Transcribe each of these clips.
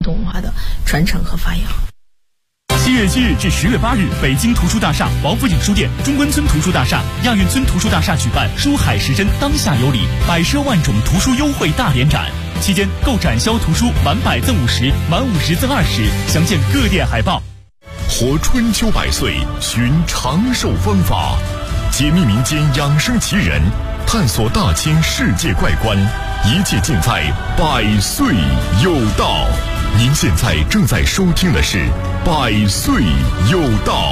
统文化的传承和发扬。 7月7日至10月8日，北京图书大厦、王府井书店、中关村图书大厦、亚运村图书大厦举办书海时针当下有礼百奢万种图书优惠大联展，期间购展销图书满100赠50，满50赠20，详见各店海报。 活春秋百岁，寻长寿方法，解密民间养生奇人，探索大千世界怪观，一切尽在百岁有道。您现在正在收听的是百岁有道。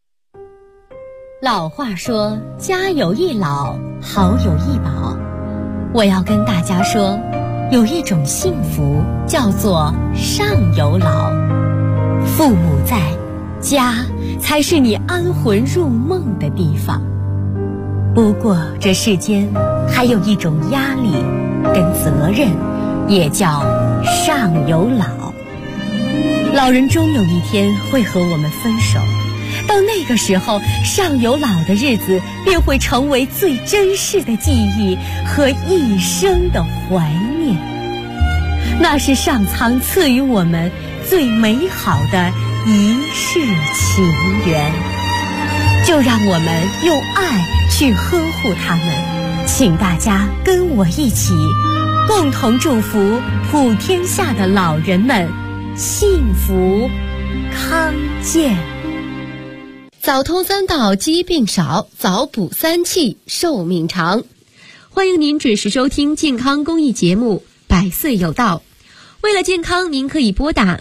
老话说，家有一老，好有一宝。我要跟大家说，有一种幸福叫做上有老。父母在，家才是你安魂入梦的地方。不过这世间还有一种压力跟责任，也叫上有老。老人终有一天会和我们分手，到那个时候，上有老的日子便会成为最珍视的记忆和一生的怀念。那是上苍赐予我们最美好的一世情缘，就让我们用爱去呵护他们。请大家跟我一起，共同祝福普天下的老人们幸福康健。早通3道，疾病少；早补3气，寿命长。欢迎您准时收听健康公益节目《百岁有道》。为了健康，您可以拨打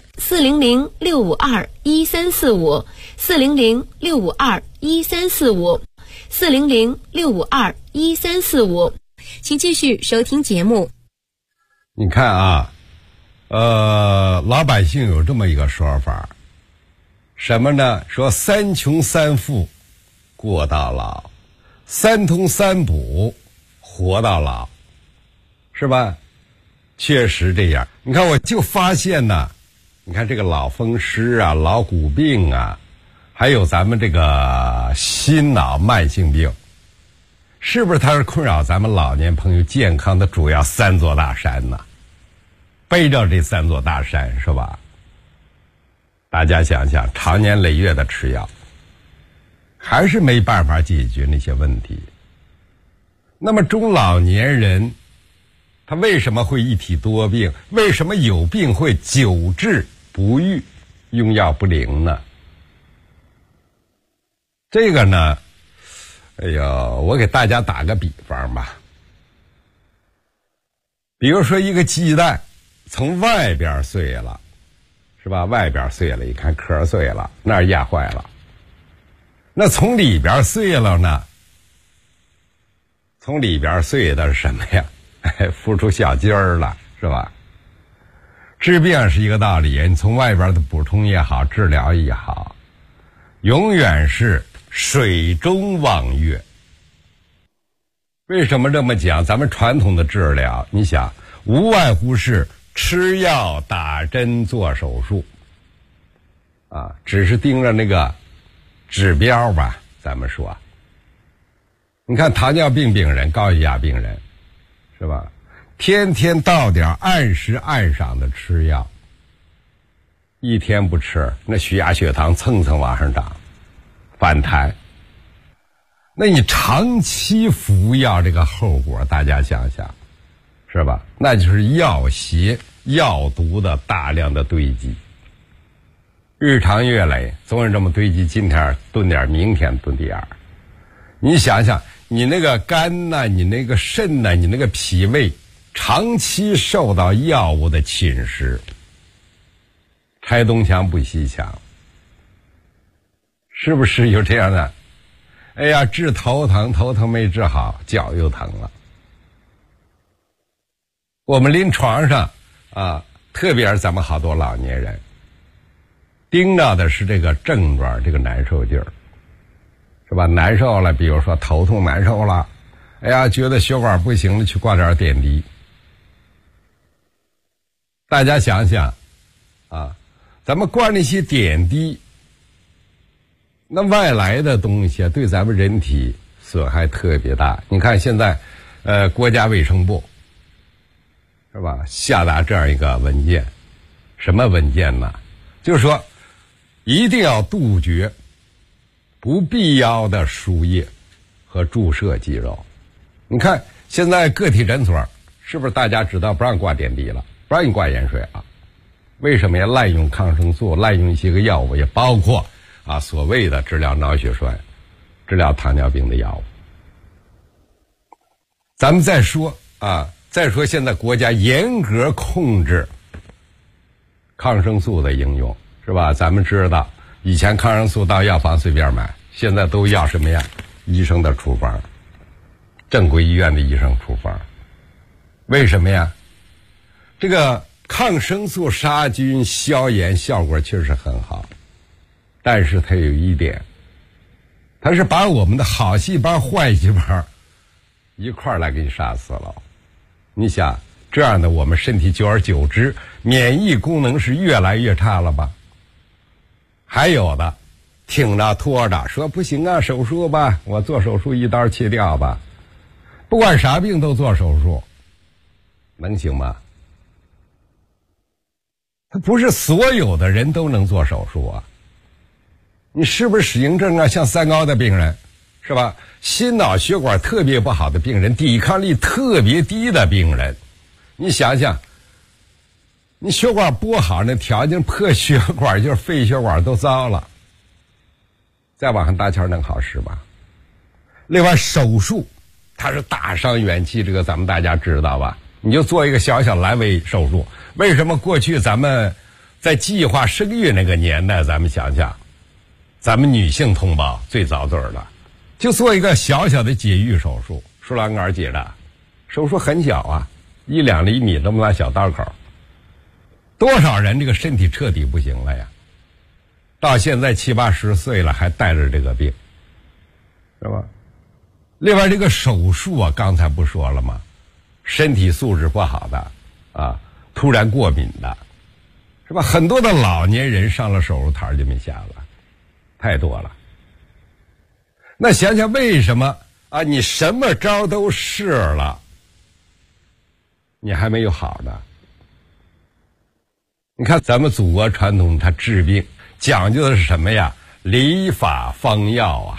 400-652-1345、400-652-1345、400-652-1345。请继续收听节目。 你看啊，老百姓有这么一个说法，什么呢？说3穷3富过到老，3通3补活到老，是吧？确实这样。你看，我就发现呢，你看这个老风湿啊、老骨病啊，还有咱们这个心脑慢性病，是不是它是困扰咱们老年朋友健康的主要3座大山呢？背着这3座大山，是吧？大家想想，长年累月的吃药，还是没办法解决那些问题。那么中老年人他为什么会一体多病？为什么有病会久治不愈，用药不灵呢？这个呢，哎呦，我给大家打个比方吧。比如说一个鸡蛋从外边碎了，是吧？外边碎了，一看壳碎了，那儿压坏了。那从里边碎了呢？从里边碎的是什么呀？孵出小鸡儿了，是吧？治病是一个道理，你从外边的补充也好，治疗也好，永远是水中望月。为什么这么讲？咱们传统的治疗，你想，无外乎是吃药、打针、做手术，啊，只是盯着那个指标吧。咱们说，你看糖尿病病人、高血压病人，是吧？天天到点按时按赏的吃药，一天不吃，那血压血糖蹭蹭往上涨，反弹。那你长期服药这个后果，大家想想，是吧？那就是药邪、药毒的大量的堆积，日长月累，总是这么堆积，今天炖点，明天炖点儿。你想想，你那个肝呐，你那个肾呐，你那个脾胃，长期受到药物的侵蚀，拆东墙补西墙，是不是有这样的？哎呀，治头疼，头疼没治好，脚又疼了。我们临床上啊，特别是咱们好多老年人，盯着的是这个症状，这个难受劲儿，是吧？难受了，比如说头痛难受了，哎呀，觉得血管不行了，去挂点点滴。大家想想啊，咱们挂那些点滴，那外来的东西对咱们人体损害特别大。你看现在国家卫生部，是吧，下达这样一个文件， 什么稳健呢？就是说一定要杜绝不必要的输液和注射肌肉。你看现在个体诊所是不是大家知道不让挂点滴了，不让你挂盐水啊？为什么呀？滥用抗生素，滥用一些个药物，也包括所谓的治疗脑血栓、治疗糖尿病的药物。咱们再说现在国家严格控制抗生素的应用，是吧？咱们知道以前抗生素到药房随便买，现在都要什么呀？医生的处方，正规医院的医生处方。为什么呀？这个抗生素杀菌消炎效果确实很好，但是它有一点，它是把我们的好细胞坏细胞一块儿来给你杀死了。你想这样的我们身体久而久之免疫功能是越来越差了吧？还有的挺着拖着说不行啊，手术吧，我做手术一刀切掉吧，不管啥病都做手术，能行吗？他不是所有的人都能做手术啊。你是不是适应症像三高的病人，是吧？心脑血管特别不好的病人，抵抗力特别低的病人，你想想，你血管不好，那条件破血管就是肺血管都糟了，再往上搭桥能好使吗？另外手术它是大伤元气，这个咱们大家知道吧？你就做一个小小阑尾手术，为什么过去咱们在计划生育那个年代，咱们想想，咱们女性同胞最早嘴了，就做一个小小的节育手术，输卵管解扎，手术很小啊，1-2厘米那么大小刀口，多少人这个身体彻底不行了呀？到现在70-80岁了还带着这个病，是吧？另外这个手术刚才不说了吗？身体素质不好的突然过敏的，是吧？很多的老年人上了手术台就没下了，太多了。那想想为什么你什么招都试了，你还没有好呢？你看咱们祖国传统它治病讲究的是什么呀？理法方药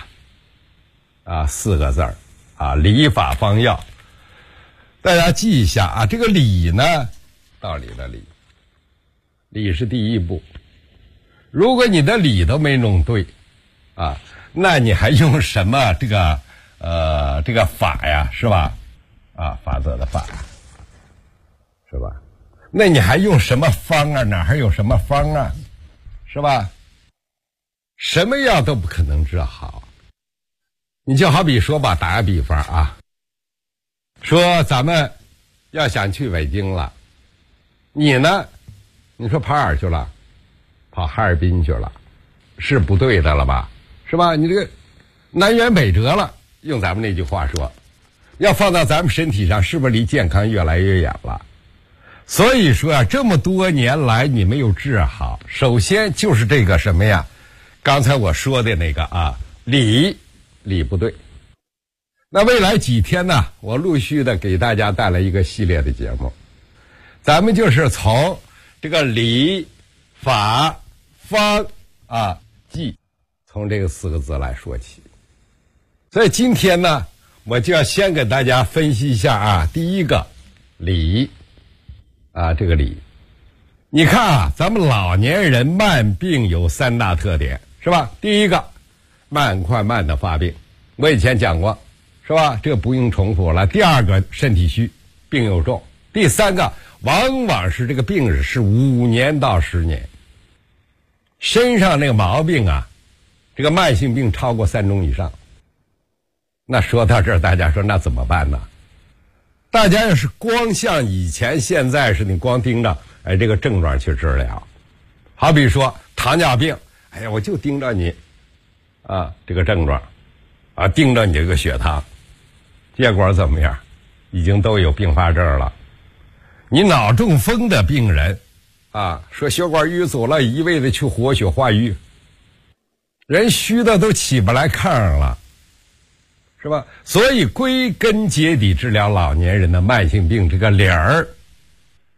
4个字理法方药。大家记一下这个理呢，道理的理，理是第一步。如果你的理都没弄对那你还用什么这个法呀，是吧？法则的法，是吧？那你还用什么方哪还有什么方是吧？什么药都不可能治好。你就好比说吧，打个比方说咱们要想去北京了，你呢？你说跑哪儿去了？跑哈尔滨去了，是不对的了吧？是吧？你这个南辕北辙了，用咱们那句话说，要放到咱们身体上，是不是离健康越来越远了？所以说这么多年来你没有治好，首先就是这个什么呀？刚才我说的那个理不对。那未来几天呢，我陆续的给大家带来一个系列的节目，咱们就是从这个理法方剂，从这个4个字来说起。所以今天呢，我就要先给大家分析一下第一个理这个理。你看咱们老年人慢病有3大特点，是吧？第一个，快慢的发病，我以前讲过，是吧？这个不用重复了。第二个，身体虚，病又重。第三个，往往是这个病史是5年到10年，身上那个毛病这个慢性病超过3种以上。那说到这儿，大家说那怎么办呢？大家要是光像以前现在是你光盯着这个症状去治疗，好比说糖尿病，我就盯着你这个症状盯着你这个血糖，结果怎么样？已经都有并发症了。你脑中风的病人说血管淤阻了，一味的去活血化瘀，人虚的都起不来炕了，是吧？所以归根结底治疗老年人的慢性病这个理儿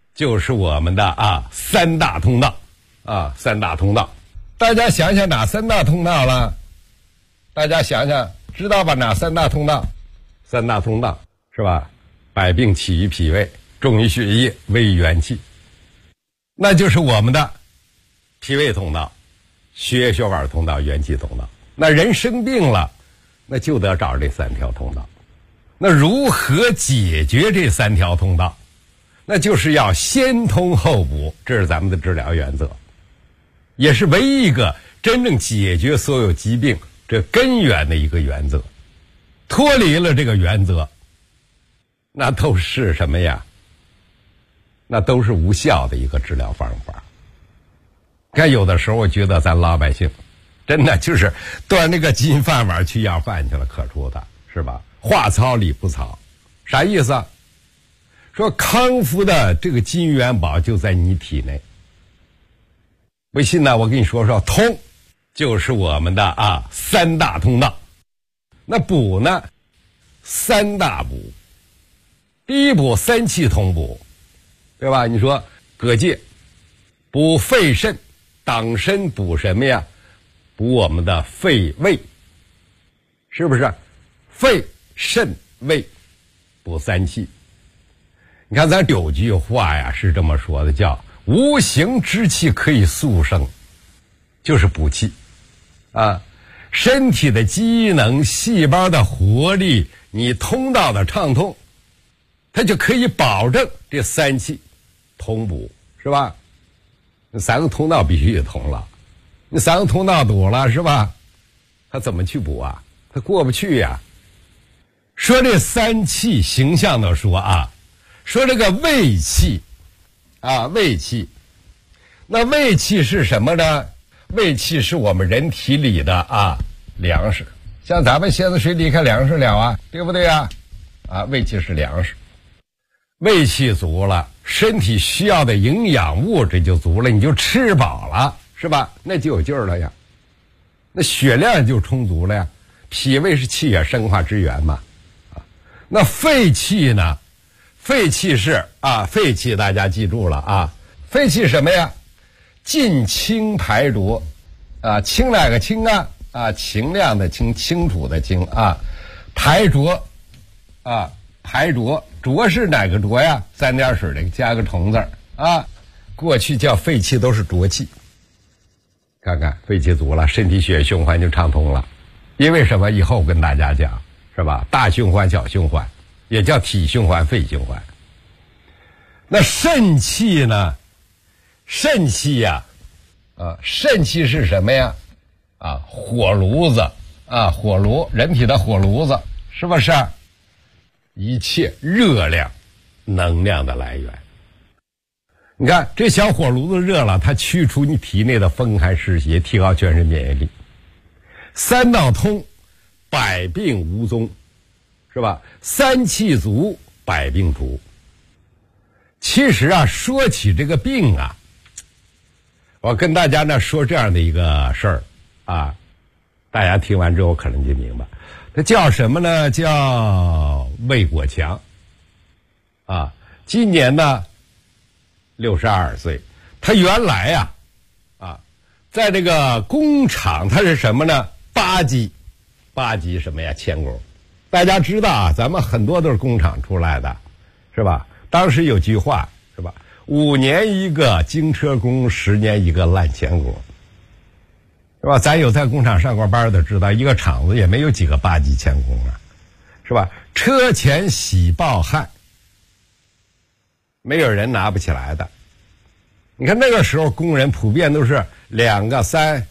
就是我们的三大通道三大通道。大家想想哪三大通道了？大家想想，知道吧？哪三大通道？三大通道是吧？百病起于脾胃，重于血液，危于元气。那就是我们的脾胃通道、血液血管通道、元气通道。那人生病了，那就得找这三条通道。那如何解决这三条通道？那就是要先通后补，这是咱们的治疗原则，也是唯一一个真正解决所有疾病这根源的一个原则。脱离了这个原则，那都是什么呀？那都是无效的一个治疗方法。看有的时候我觉得咱老百姓真的就是端那个金饭碗去要饭去了，可出的是吧？话糙理不糙，啥意思啊？说康复的这个金元宝就在你体内。不信呢，我跟你说说，通就是我们的三大通道。那补呢，三大补。第一补三气通补，对吧？你说蛤蚧补肺肾，党参补什么呀？补我们的肺胃，是不是？肺肾胃补三气。你看咱有句话呀是这么说的，叫无形之气可以速生，就是补气身体的机能、细胞的活力，你通道的畅通，它就可以保证这三气通补，是吧？那三个通道必须得通了，你三个通道堵了，是吧？它怎么去补啊？它过不去呀。说这三气，形象的说说这个胃气胃气。那胃气是什么呢？胃气是我们人体里的粮食，像咱们现在谁离开粮食了对不对胃气是粮食。胃气足了，身体需要的营养物质就足了，你就吃饱了，是吧？那就有劲儿了呀，那血量就充足了呀。脾胃是气血生化之源嘛那肺气呢？肺气是肺气大家记住了肺气什么呀？进清排浊清哪个清清亮的清，清楚的清排浊排浊，浊是哪个浊呀？三点水的加个虫字过去叫肺气都是浊气。看看肺气足了，身体血液循环就畅通了。因为什么？以后跟大家讲，是吧？大循环、小循环，也叫体循环、肺循环。那肾气呢？肾气肾气是什么呀？火炉子火炉，人体的火炉子，是不是？一切热量、能量的来源。你看这小火炉子热了，它驱除你体内的风寒湿邪，提高全身免疫力。三道通，百病无踪，是吧？三气足，百病除。其实说起这个病我跟大家呢说这样的一个事儿大家听完之后可能就明白，它叫什么呢？叫魏国强今年呢62岁。他原来在这个工厂，他是什么呢？八级什么呀？钳工。大家知道咱们很多都是工厂出来的，是吧？当时有句话，是吧？5年一个精车工，10年一个烂钳工，是吧？咱有在工厂上过班的知道，一个厂子也没有几个8级钳工是吧？车前洗抱汗，没有人拿不起来的。你看那个时候工人普遍都是2个3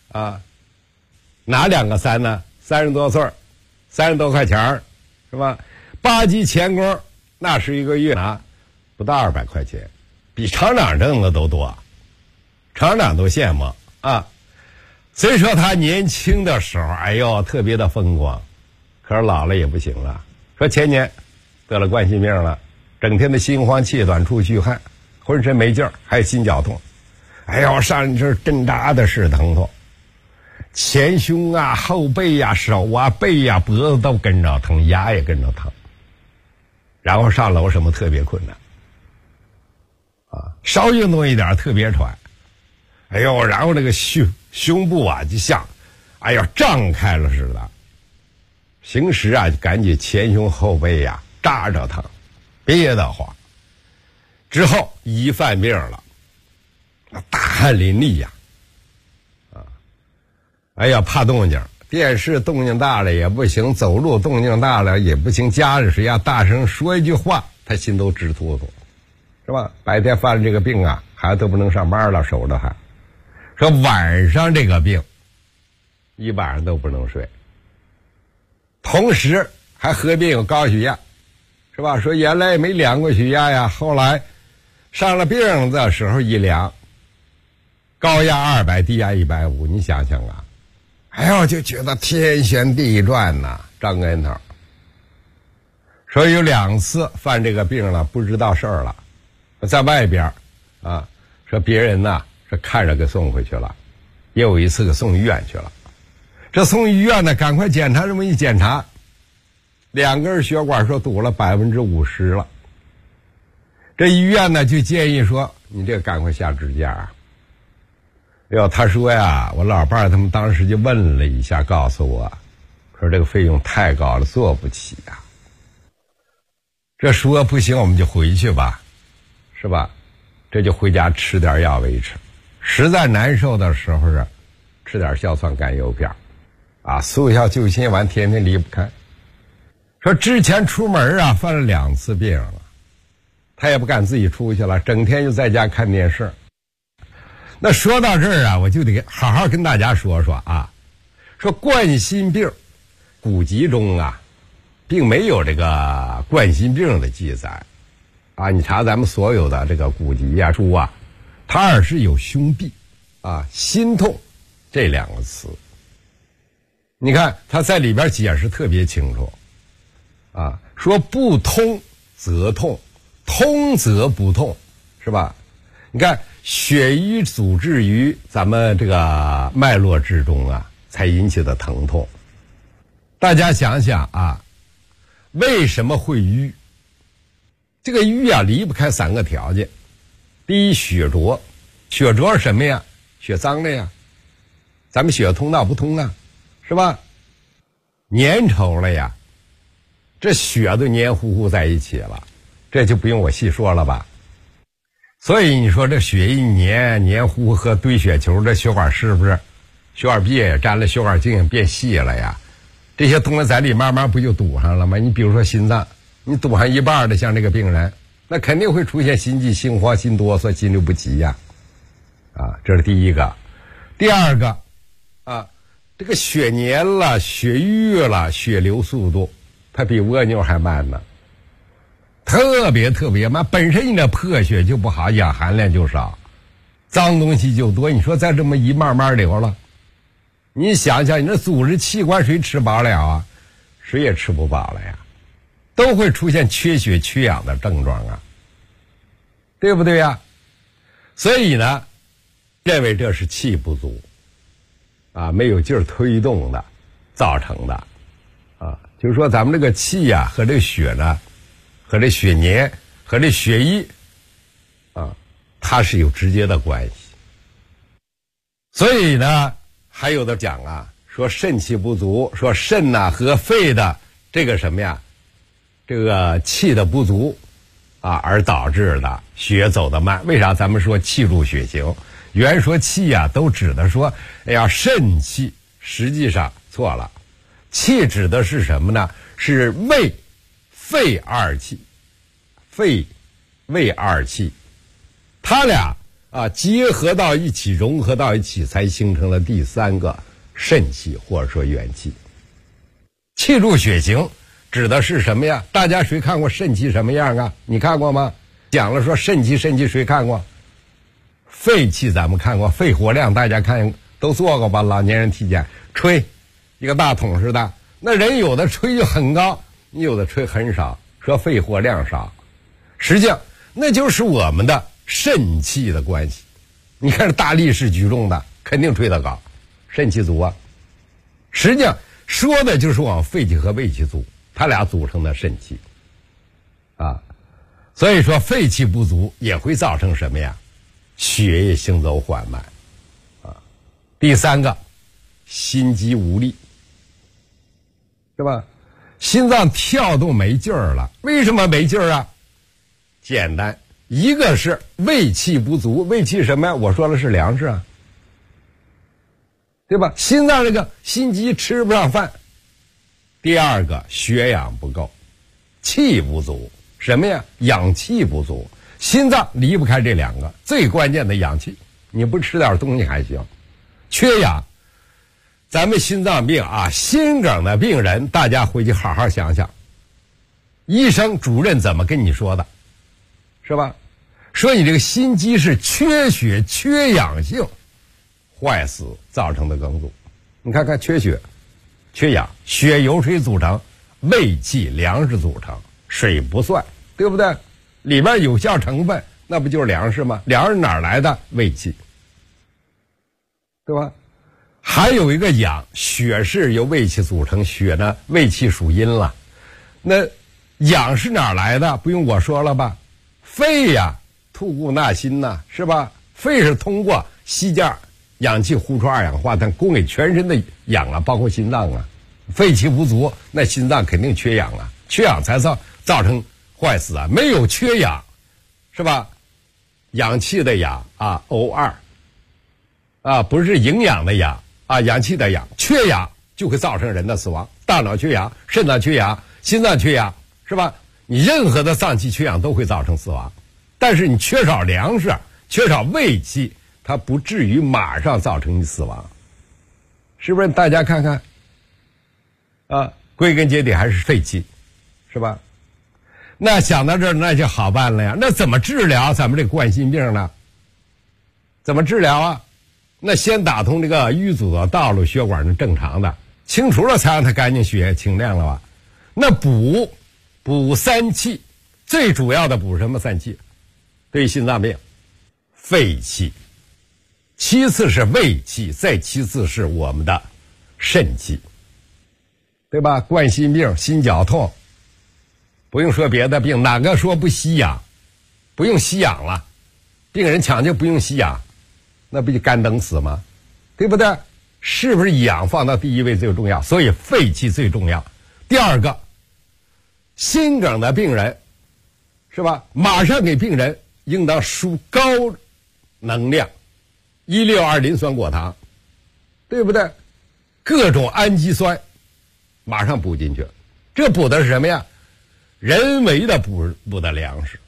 哪2个3呢？30多岁，30多块钱是吧？8级钳工那是一个月拿不到200块钱，比厂长挣的都多，厂长都羡慕所以说他年轻的时候特别的风光，可是老了也不行了。说前年得了冠心病了，整天的心慌气短、出虚汗，浑身没劲儿，还有心绞痛。上你这针扎的是疼痛，前胸后背手背脖子都跟着疼，牙也跟着疼。然后上楼什么特别困难。 稍运动一点特别喘，哎呦，然后那个胸部啊就像哎呀胀开了似的，平时啊就赶紧前胸后背呀扎着它，憋得慌。之后一犯病了，大汗淋漓呀，哎呀怕动静，电视动静大了也不行，走路动静大了也不行，家里谁呀大声说一句话，他心都直突突，是吧？白天犯了这个病啊，孩子都不能上班了，守着还。说晚上这个病，一晚上都不能睡，同时还合并有高血压，是吧？说原来没量过血压呀，后来上了病的时候一量，高压200，低压150，你想想啊，哎呦就觉得天旋地转呐，张跟头。说有2次犯这个病了，不知道事儿了，在外边啊，说别人呐说看着给送回去了，也有一次给送医院去了。这送医院呢，赶快检查，这么一检查，2根血管说堵了50%了。这医院呢就建议说，你这个赶快下支架啊。哟，他说呀，我老伴儿他们当时就问了一下，告诉我说这个费用太高了，做不起呀。这说不行，我们就回去吧，是吧？这就回家吃点药维持，实在难受的时候是吃点硝酸甘油片啊，速效救心丸天天离不开。说之前出门啊犯了2次病了，他也不敢自己出去了，整天就在家看电视。那说到这儿啊，我就得好好跟大家说说啊，说冠心病古籍中啊并没有这个冠心病的记载啊，你查咱们所有的这个古籍啊书啊，它而是有胸痹啊心痛这2个词。你看他在里边解释特别清楚啊，说不通则痛，通则不痛，是吧？你看血瘀阻滞于咱们这个脉络之中啊，才引起的疼痛。大家想想啊，为什么会瘀？这个瘀啊离不开3个条件。第一，血浊。血浊是什么呀？血脏了呀，咱们血通道不通啊，是吧？粘稠了呀，这血都黏糊糊在一起了，这就不用我细说了吧。所以你说这血一黏糊和堆血球，这血管是不是血管壁也沾了，血管径也变细了呀？这些东西在里慢慢不就堵上了吗？你比如说心脏，你堵上一半的，像这个病人，那肯定会出现心悸、心慌、心哆嗦、心律不齐呀。啊，这是第一个。第二个啊，这个血黏了、血瘀了，血流速度它比蜗牛还慢呢，特别慢。本身你的破血就不好，氧含量就少，脏东西就多。你说再这么一慢慢流了，你想想，你这组织器官谁吃饱了啊？谁也吃不饱了呀，都会出现缺血缺氧的症状啊，对不对呀？所以呢，认为这是气不足啊，没有劲儿推动的造成的啊。就是说咱们这个气呀和这个血呢，和这血黏和这血瘀啊，它是有直接的关系。所以呢，还有的讲啊，说肾气不足，说肾呐和肺的这个什么呀，这个气的不足啊，而导致的血走得慢。为啥咱们说气助血行？原说气啊都指的说，哎呀肾气，实际上错了，气指的是什么呢？是胃、肺二气，肺、胃二气，它俩啊结合到一起，融合到一起，才形成了第3个肾气，或者说元气。气助血行指的是什么呀？大家谁看过肾气什么样啊？你看过吗？讲了说肾气谁看过？肺气咱们看过，肺活量大家看都做过吧？老年人体检吹一个大桶似的，那人有的吹就很高，你有的吹很少，说肺活量少，实际上那就是我们的肾气的关系。你看大力士举重的肯定吹得高，肾气足啊。实际上说的就是我们肺气和胃气足，它俩组成的肾气啊。 所以说肺气不足也会造成什么呀？血液行走缓慢啊。第三个，心肌无力，是吧？心脏跳动没劲儿了，为什么没劲儿啊？简单，一个是胃气不足，胃气什么呀？我说的是粮食啊，对吧？心脏这个心肌吃不上饭。第二个，血氧不够，气不足，什么呀？氧气不足。心脏离不开这两个，最关键的氧气，你不吃点东西还行。缺氧，咱们心脏病啊，心梗的病人，大家回去好好想想，医生主任怎么跟你说的，是吧？说你这个心肌是缺血缺氧性坏死造成的梗阻。你看看，缺血缺氧，血由水组成，胃气粮食组成，水不算，对不对？里边有效成分那不就是粮食吗？粮食哪儿来的？胃气，对吧？还有一个氧，血是由胃气组成，血呢胃气属阴了。那氧是哪儿来的？不用我说了吧？肺呀，吐故纳新呐，是吧？肺是通过吸架氧气呼出二氧化碳，供给全身的氧啊，包括心脏啊。肺气不足，那心脏肯定缺氧啊，缺氧才造成坏死啊。没有缺氧，是吧？氧气的氧啊 O2 啊，不是营养的氧啊，氧气的氧，缺氧就会造成人的死亡。大脑缺氧，肾脏缺氧，心脏缺氧，是吧？你任何的脏器缺氧都会造成死亡，但是你缺少粮食，缺少胃气，它不至于马上造成你死亡，是不是？大家看看啊，归根结底还是肺气，是吧？那想到这儿，那就好办了呀。那怎么治疗咱们这冠心病呢？怎么治疗啊？那先打通这个淤阻的道路，血管是正常的，清除了才让它干净，血液清亮了吧？那补三气，最主要的补什么三气？对于心脏病，肺气，其次是胃气，再其次是我们的肾气，对吧？冠心病、心绞痛，不用说别的病，哪个说不吸氧？不用吸氧了，病人抢救不用吸氧，那不就干等死吗？对不对？是不是氧放到第一位最重要？所以肺气最重要。第二个，心梗的病人，是吧？马上给病人应当输高能量162磷酸果糖，对不对？各种氨基酸马上补进去，这补的是什么呀？人为的补的粮食。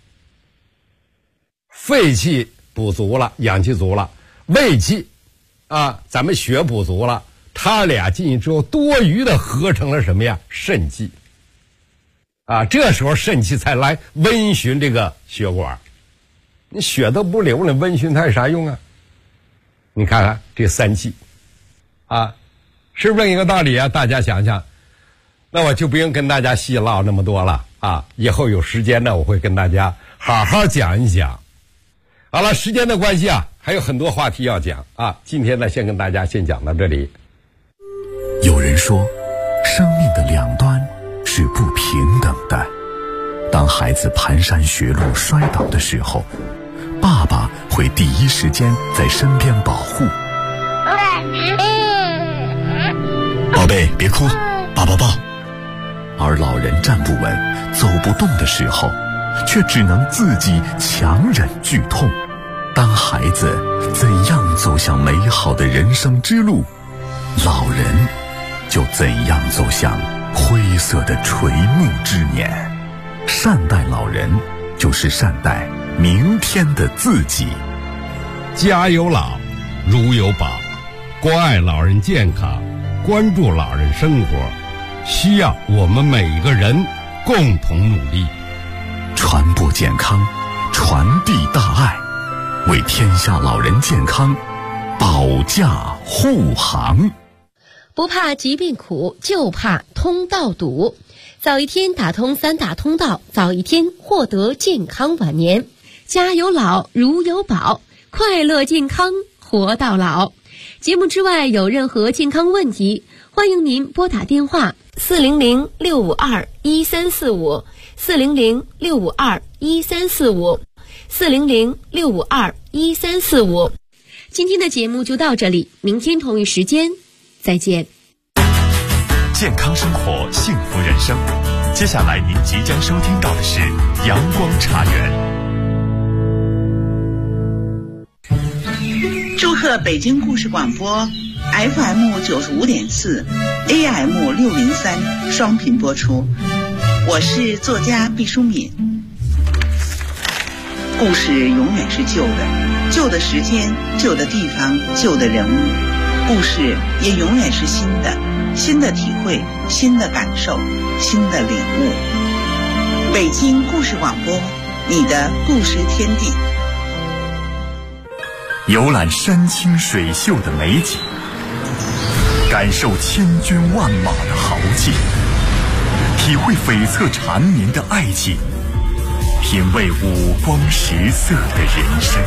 肺气补足了，氧气足了，胃气啊，咱们血补足了，它俩进去之后，多余的合成了什么呀？肾气啊，这时候肾气才来温煦这个血管，你血都不流了，温煦它有啥用啊？你看看这三气啊，是不是一个道理啊？大家想想，那我就不用跟大家细唠那么多了啊，以后有时间呢，我会跟大家好好讲一讲。好了，时间的关系啊，还有很多话题要讲啊，今天呢，先跟大家先讲到这里。 有人说，生命的两端是不平等的。当孩子蹒跚学路摔倒的时候，爸爸会第一时间在身边保护。宝贝，别哭，爸爸抱。而老人站不稳、走不动的时候，却只能自己强忍剧痛。当孩子怎样走向美好的人生之路，老人就怎样走向灰色的垂暮之年。善待老人，就是善待明天的自己。 家有老，如有宝，关爱老人健康，关注老人生活，需要我们每一个人共同努力。 传播健康，传递大爱，为天下老人健康保驾护航。 不怕疾病苦，就怕通道堵。早一天打通3大通道，早一天获得健康晚年。家有老，如有宝，快乐健康活到老。 节目之外有任何健康问题，欢迎您拨打电话400-652-1345 400-652-1345 400-652-1345。今天的节目就到这里，明天同一时间再见。 健康生活，幸福人生。接下来您即将收听到的是阳光茶园。 祝贺北京故事广播 FM 95.4 AM 603双频播出。我是作家毕淑敏。故事永远是旧的，旧的时间，旧的地方，旧的人物。故事也永远是新的，新的体会，新的感受，新的领悟。北京故事广播，你的故事天地。 游览山清水秀的美景，感受千军万马的豪气，体会悱恻缠绵的爱情，品味五光十色的人生。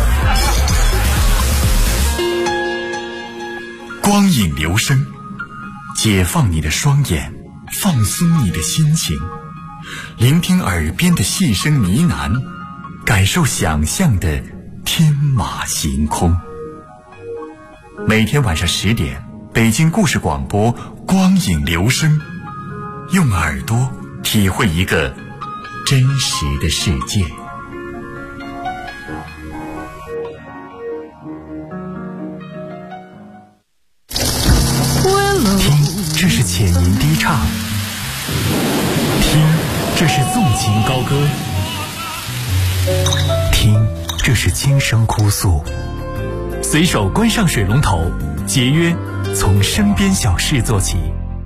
光影留声，解放你的双眼，放松你的心情，聆听耳边的细声呢喃，感受想象的天马行空。每天晚上10点，北京故事广播光影留声，用耳朵体会一个真实的世界。听，这是浅吟低唱；听，这是纵情高歌；听，这是轻声哭诉。随手关上水龙头，节约从身边小事做起。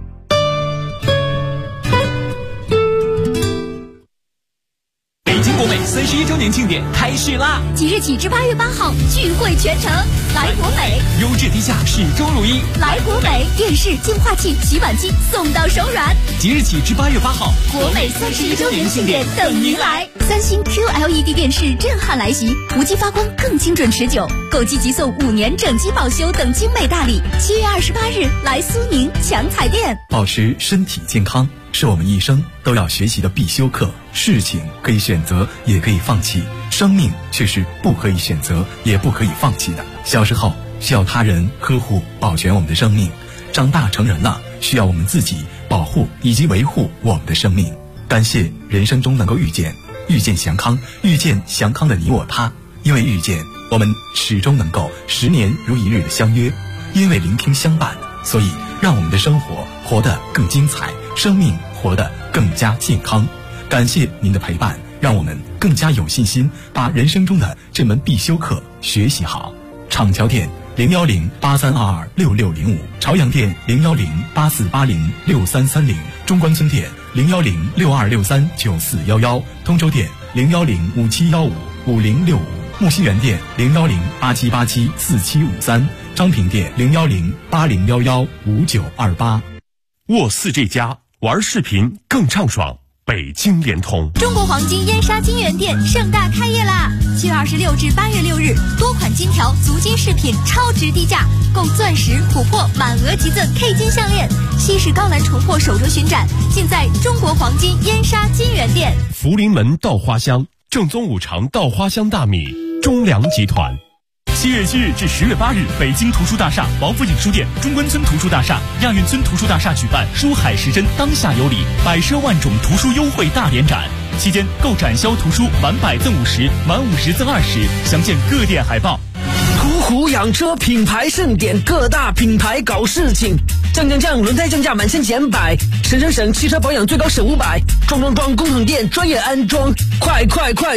北京国美31周年庆典开始啦！ 即日起至8月8号，聚会全程来国美， 优质低价，始终如一。 来国美，电视、净化器、洗碗机送到手软。 即日起至8月8号， 国美31周年庆典等您来。三星 QLED 电视震撼来袭，无机发光更精准持久，购机即送5年整机保修等精美大礼。7月28日来苏宁强彩电。 保持身体健康是我们一生都要学习的必修课。事情可以选择，也可以放弃，生命却是不可以选择，也不可以放弃的。小时候需要他人呵护保全我们的生命，长大成人了需要我们自己保护以及维护我们的生命。感谢人生中能够遇见祥康，遇见祥康的你我他。因为遇见，我们始终能够10年如一日的相约；因为聆听相伴，所以让我们的生活活得更精彩，生命活得更加健康。感谢您的陪伴，让我们更加有信心把人生中的这门必修课学习好。厂桥店01083226605，朝阳店01084806330，中关村店01062639411，通州店01057155065，木樨园店01087874753，张平店01080115928。 沃4这家，玩视频更畅爽。北京联通中国黄金燕莎金源店盛大开业啦！7月26至8月6日，多款金条、足金饰品超值低价，购钻石、琥珀满额即赠 K 金项链，西式高栏重货手镯巡展，尽在中国黄金燕莎金源店。 福临门稻花香，正宗5常稻花香大米，中粮集团。7月7日至10月8日，北京图书大厦、王府井书店、中关村图书大厦、亚运村图书大厦举办书海时针当下有礼，百奢万种图书优惠大联展。期间购展销图书满100赠50，满50赠20，详见各店海报。 途虎养车品牌盛典，各大品牌搞事情，降，轮胎降价满1000减100，省，汽车保养最高省500，装，工厂店专业安装，快！